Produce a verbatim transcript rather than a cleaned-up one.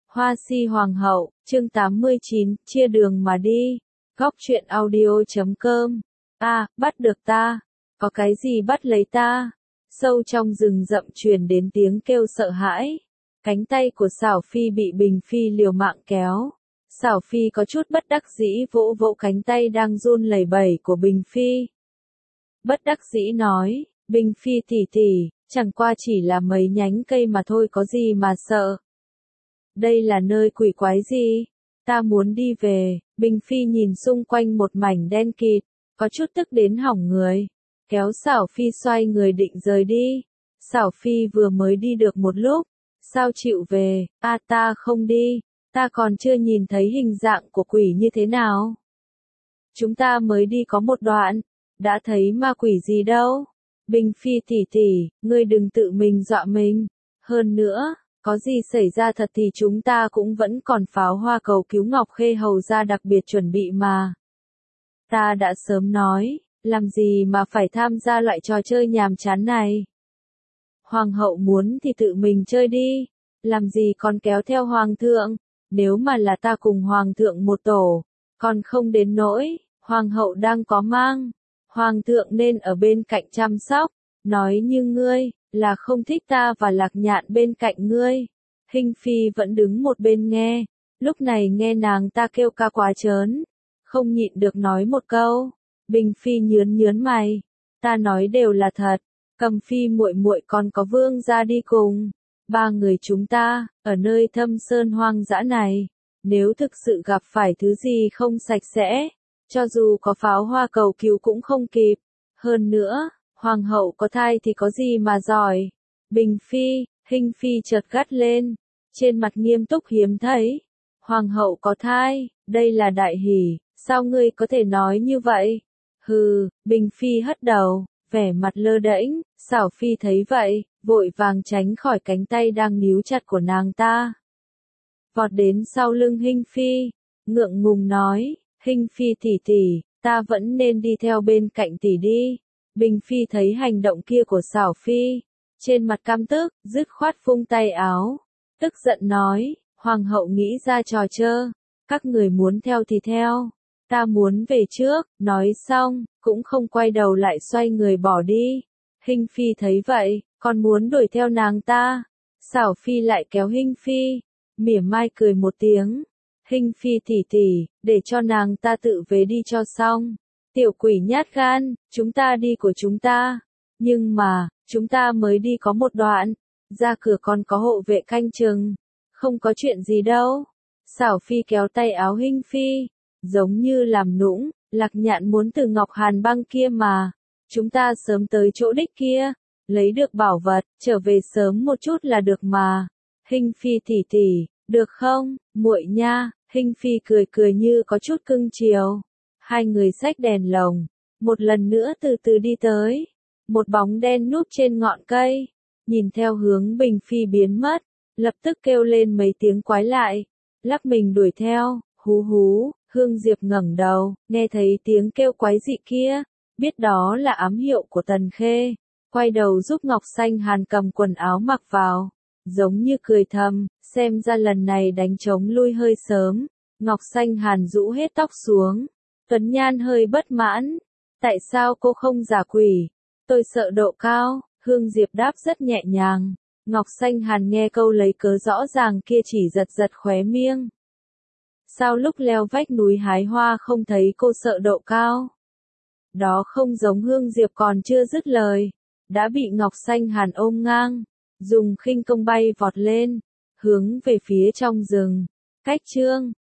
Hoa si hoàng hậu, chương tám mươi chín, chia đường mà đi. Góc truyện audio chấm com. A, bắt được ta. Có cái gì bắt lấy ta? Sâu trong rừng rậm truyền đến tiếng kêu sợ hãi. Cánh tay của Xảo Phi bị Bình Phi liều mạng kéo. Xảo Phi có chút bất đắc dĩ vỗ vỗ cánh tay đang run lẩy bẩy của Bình Phi. Bất đắc dĩ nói, Bình Phi tỷ tỷ, chẳng qua chỉ là mấy nhánh cây mà thôi, có gì mà sợ. Đây là nơi quỷ quái gì? Ta muốn đi về. Bình Phi nhìn xung quanh một mảnh đen kịt, có chút tức đến hỏng người. Kéo Xảo Phi xoay người định rời đi. Xảo Phi vừa mới đi được một lúc. Sao chịu về? A, ta không đi. Ta còn chưa nhìn thấy hình dạng của quỷ như thế nào. Chúng ta mới đi có một đoạn. Đã thấy ma quỷ gì đâu. Bình Phi tỷ tỷ, ngươi đừng tự mình dọa mình. Hơn nữa, có gì xảy ra thật thì chúng ta cũng vẫn còn pháo hoa cầu cứu Ngọc Khê hầu ra đặc biệt chuẩn bị mà. Ta đã sớm nói, làm gì mà phải tham gia loại trò chơi nhàm chán này. Hoàng hậu muốn thì tự mình chơi đi, làm gì còn kéo theo hoàng thượng, nếu mà là ta cùng hoàng thượng một tổ, còn không đến nỗi, hoàng hậu đang có mang, hoàng thượng nên ở bên cạnh chăm sóc, nói như ngươi, là không thích ta và Lạc Nhạn bên cạnh ngươi. Hinh Phi vẫn đứng một bên nghe, lúc này nghe nàng ta kêu ca quá trớn, không nhịn được nói một câu. Bình Phi nhướn nhướn mày, ta nói đều là thật, Cầm Phi muội muội còn có Vương gia đi cùng, ba người chúng ta ở nơi thâm sơn hoang dã này, nếu thực sự gặp phải thứ gì không sạch sẽ, cho dù có pháo hoa cầu cứu cũng không kịp. Hơn nữa, hoàng hậu có thai thì có gì mà giỏi. Bình Phi, Hinh Phi chợt gắt lên, trên mặt nghiêm túc hiếm thấy. Hoàng hậu có thai, đây là đại hỷ, sao ngươi có thể nói như vậy? Hừ, Bình Phi hất đầu, vẻ mặt lơ đễnh. Xảo Phi thấy vậy, vội vàng tránh khỏi cánh tay đang níu chặt của nàng ta. Vọt đến sau lưng Hinh Phi, ngượng ngùng nói, Hinh Phi tỷ tỷ, ta vẫn nên đi theo bên cạnh tỷ đi. Bình Phi thấy hành động kia của Xảo Phi, trên mặt căm tức, dứt khoát phung tay áo, tức giận nói, hoàng hậu nghĩ ra trò chơi, các người muốn theo thì theo, ta muốn về trước. Nói xong, cũng không quay đầu lại xoay người bỏ đi. Hinh Phi thấy vậy, còn muốn đuổi theo nàng ta. Xảo Phi lại kéo Hinh Phi, mỉa mai cười một tiếng. Hinh Phi tỷ tỷ, để cho nàng ta tự về đi cho xong. Tiểu quỷ nhát gan, chúng ta đi của chúng ta. Nhưng mà, chúng ta mới đi có một đoạn, ra cửa còn có hộ vệ canh chừng. Không có chuyện gì đâu. Xảo Phi kéo tay áo Hinh Phi, giống như làm nũng, Lạc Nhạn muốn từ Ngọc Hàn Băng kia mà. Chúng ta sớm tới chỗ đích kia, lấy được bảo vật, trở về sớm một chút là được mà. Hinh Phi tỷ tỷ, được không, muội nha? Hinh Phi cười cười như có chút cưng chiều. Hai người xách đèn lồng, một lần nữa từ từ đi tới. Một bóng đen núp trên ngọn cây, nhìn theo hướng Bình Phi biến mất, lập tức kêu lên mấy tiếng quái lại, lắc mình đuổi theo. Hú hú, Hương Diệp ngẩng đầu, nghe thấy tiếng kêu quái dị kia, biết đó là ám hiệu của Tần Khê, quay đầu giúp Ngọc Xanh Hàn cầm quần áo mặc vào, giống như cười thầm, xem ra lần này đánh trống lui hơi sớm. Ngọc Xanh Hàn rũ hết tóc xuống, Tuấn Nhan hơi bất mãn, tại sao cô không giả quỷ? Tôi sợ độ cao. Hương Diệp đáp rất nhẹ nhàng. Ngọc Xanh Hàn nghe câu lấy cớ rõ ràng kia chỉ giật giật khóe miệng. Sao lúc leo vách núi hái hoa không thấy cô sợ độ cao? Đó không giống. Hương Diệp còn chưa dứt lời, đã bị Ngọc Xanh Hàn ôm ngang, dùng khinh công bay vọt lên, hướng về phía trong rừng. Cách chương